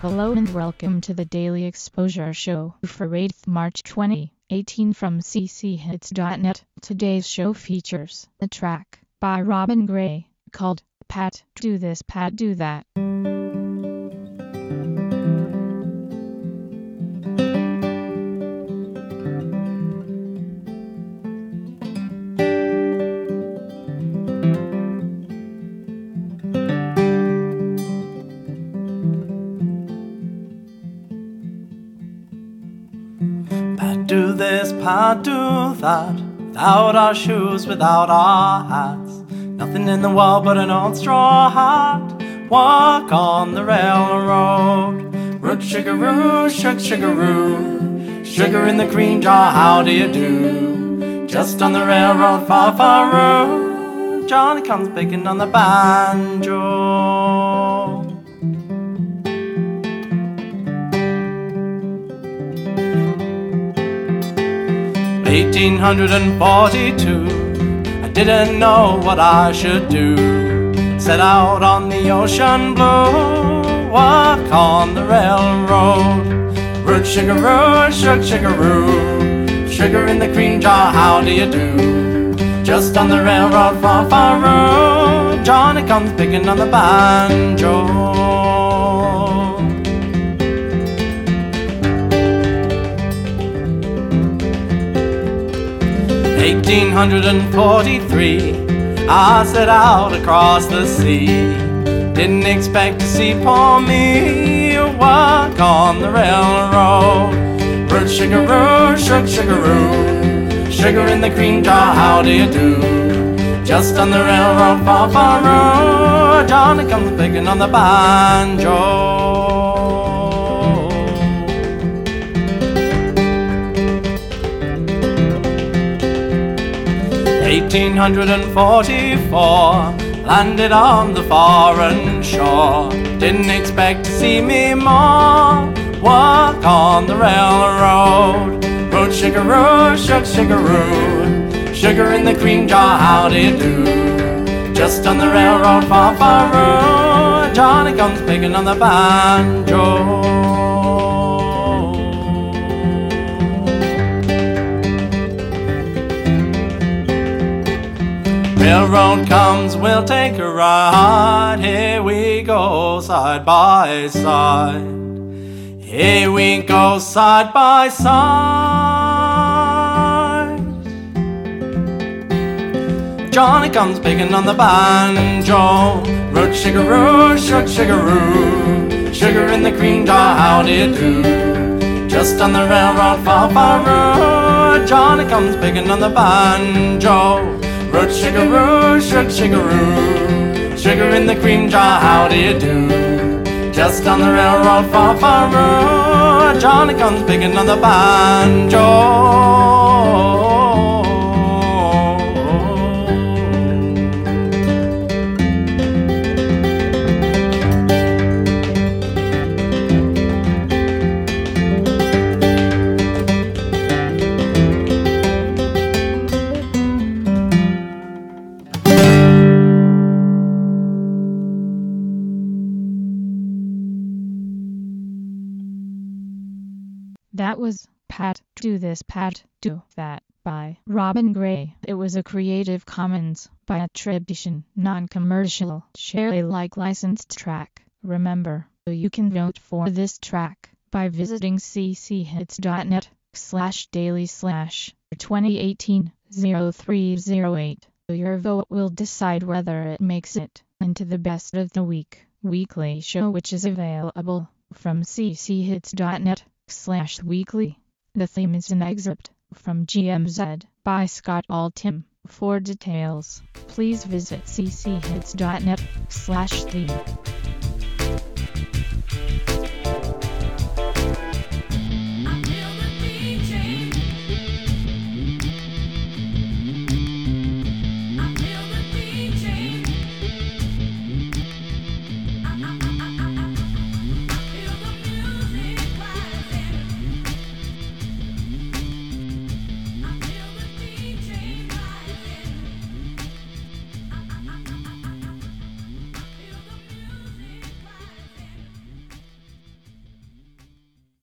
Hello and welcome to the Daily Exposure Show for 8th March 2018 from cchits.net. Today's show features a track by Robin Gray called Pat Do This, Pat Do That. Pat do this, Pat do that, without our shoes, without our hats. Nothing in the world but an old straw hat. Walk on the railroad. Root sugaroo, sugaroo. Sugar in the cream jar, how do you do? Just on the railroad, far, far road. Johnny comes picking on the banjo. 1842, I didn't know what I should do. Set out on the ocean blue, walk on the railroad. Root sugaroo, sugaroo. Sugar in the cream jar, how do you do? Just on the railroad, far, far road. Johnny comes picking on the banjo. 1843, I set out across the sea. Didn't expect to see poor me walk on the railroad. Root sugaroo, sugaroo. Sugar in the cream jar, how do you do? Just on the railroad, far, far road. Johnny comes picking on the banjo. 1844, landed on the foreign shore. Didn't expect to see me more walk on the railroad. Root sugaroo, sugaroo. Sugar in the cream jar, how do you do? Just on the railroad, far, far road. Johnny comes picking on the banjo. Railroad comes, we'll take a ride. Here we go, side by side. Here we go, side by side. Johnny comes picking on the banjo. Root sugaroo, sugaroo. Sugar in the cream jar, how do you do? Just on the railroad, far, far road. Johnny comes picking on the banjo. Root sugaroo, sugaroo. Sugar in the cream jar, how do you do? Just on the railroad, far, far road. Johnny comes picking on the banjo. That was Pat Do This, Pat Do That by Robin Gray. It was a Creative Commons by attribution, non-commercial, share Alike licensed track. Remember, you can vote for this track by visiting cchits.net/daily/2018-0308. Your vote will decide whether it makes it into the Best of the Week weekly show, which is available from cchits.net/weekly. The theme is an excerpt from GMZ by Scott Altham. For details, please visit cchits.net/theme.